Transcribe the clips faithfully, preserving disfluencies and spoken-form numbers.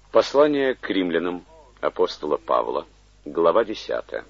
Послание к римлянам апостола Павла, глава десятая.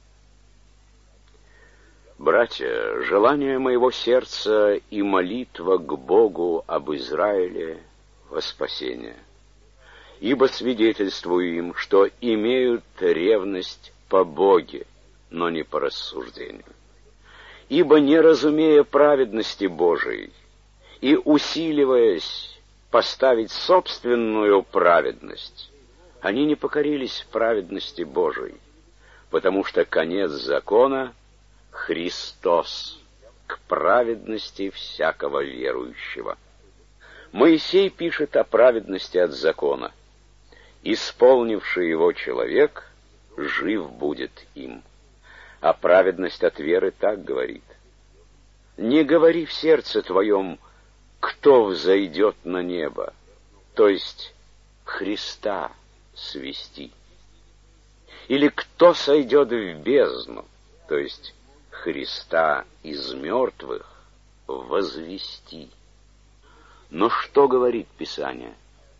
Братья, желание моего сердца и молитва к Богу об Израиле во спасение. Ибо свидетельствую им, что имеют ревность по Боге, но не по рассуждению. Ибо, не разумея праведности Божией и усиливаясь поставить собственную праведность, они не покорились праведности Божией, потому что конец закона — Христос, к праведности всякого верующего. Моисей пишет о праведности от закона. Исполнивший его человек жив будет им. А праведность от веры так говорит: не говори в сердце твоем: кто взойдет на небо, то есть Христа свести. Или кто сойдет в бездну, то есть Христа из мертвых возвести. Но что говорит Писание?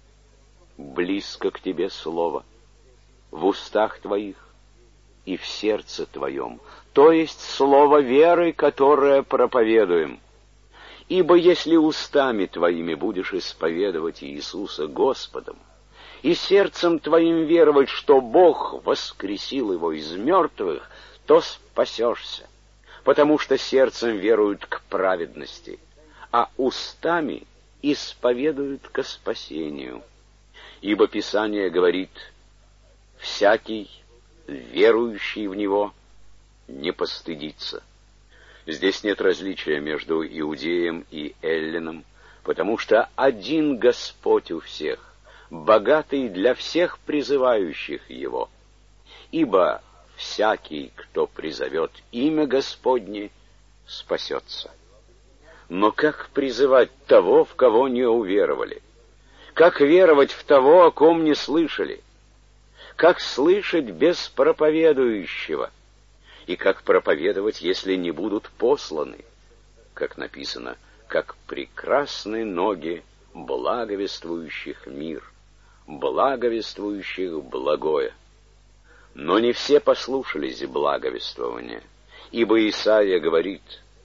Близко к тебе слово, в устах твоих и в сердце твоем, то есть слово веры, которое проповедуем. Ибо если устами твоими будешь исповедовать Иисуса Господом, и сердцем твоим веровать, что Бог воскресил его из мертвых, то спасешься, потому что сердцем веруют к праведности, а устами исповедуют ко спасению. Ибо Писание говорит: всякий, верующий в Него, не постыдится. Здесь нет различия между иудеем и эллином, потому что один Господь у всех, богатый для всех призывающих Его. Ибо всякий, кто призовет имя Господне, спасется. Но как призывать того, в кого не уверовали? Как веровать в того, о ком не слышали? Как слышать без проповедующего? И как проповедовать, если не будут посланы? Как написано: как прекрасны ноги благовествующих мир, благовествующих благое. Но не все послушались благовествования, ибо Исаия говорит: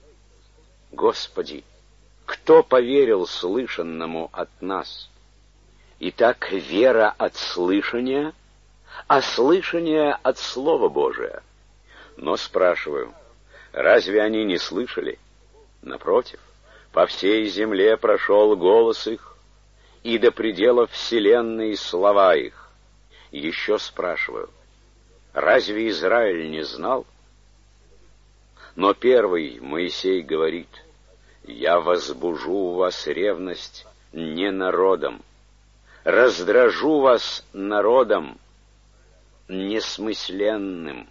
Господи, кто поверил слышанному от нас? Итак, вера от слышания, а слышание от Слова Божия. Но спрашиваю, разве они не слышали? Напротив, по всей земле прошел голос их, и до пределов вселенной слова их. Еще спрашиваю, разве Израиль не знал? Но первый Моисей говорит: я возбужу у вас ревность не народом, раздражу вас народом несмысленным.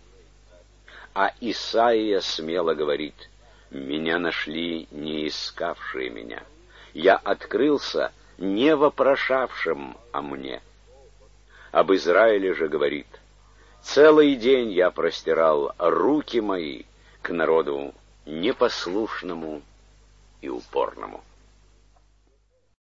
А Исаия смело говорит: меня нашли не искавшие меня, я открылся не вопрошавшим о мне. Об Израиле же говорит: целый день я простирал руки мои к народу непослушному и упорному.